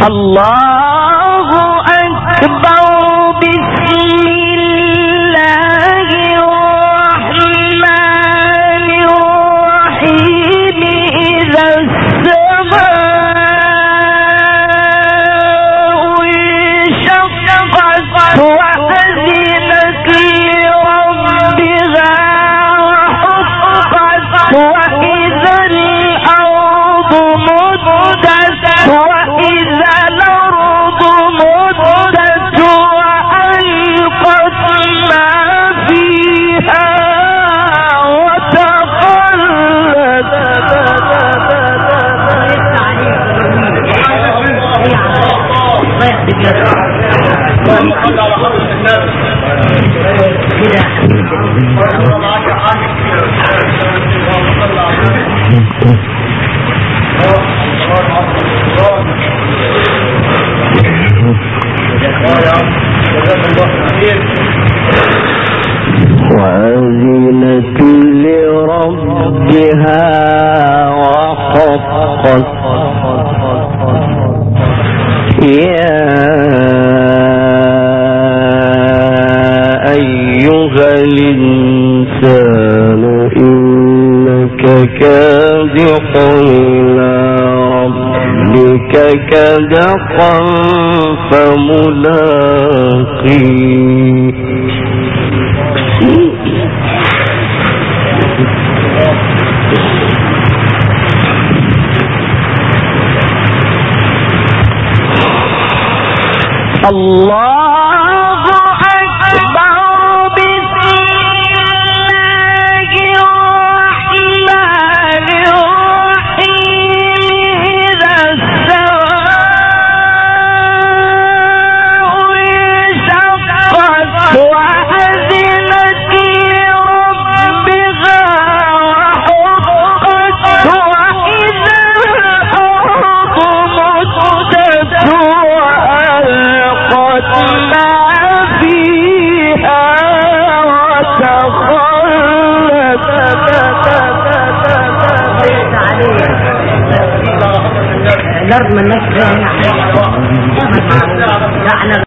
الله أكبر. بسم الله الرحمن الرحيم. إذا السماء انشقت وأذنت لربها وحقت وإذا الأرض مدت وإذا الأرض مدت وألقت ما فيها وتخلت. وأذنت لربها وحقت. يا أيها الإنسان إنك كادح إلى ربك كدحا فملاقيه. الله أكبر. بسم الله الرحمن الرحيم. إذا السماء انشقت وأذنت لربها وحقت وإذا الأرض مدت وألقت ما فيها وتخلت. الأرض من نفسها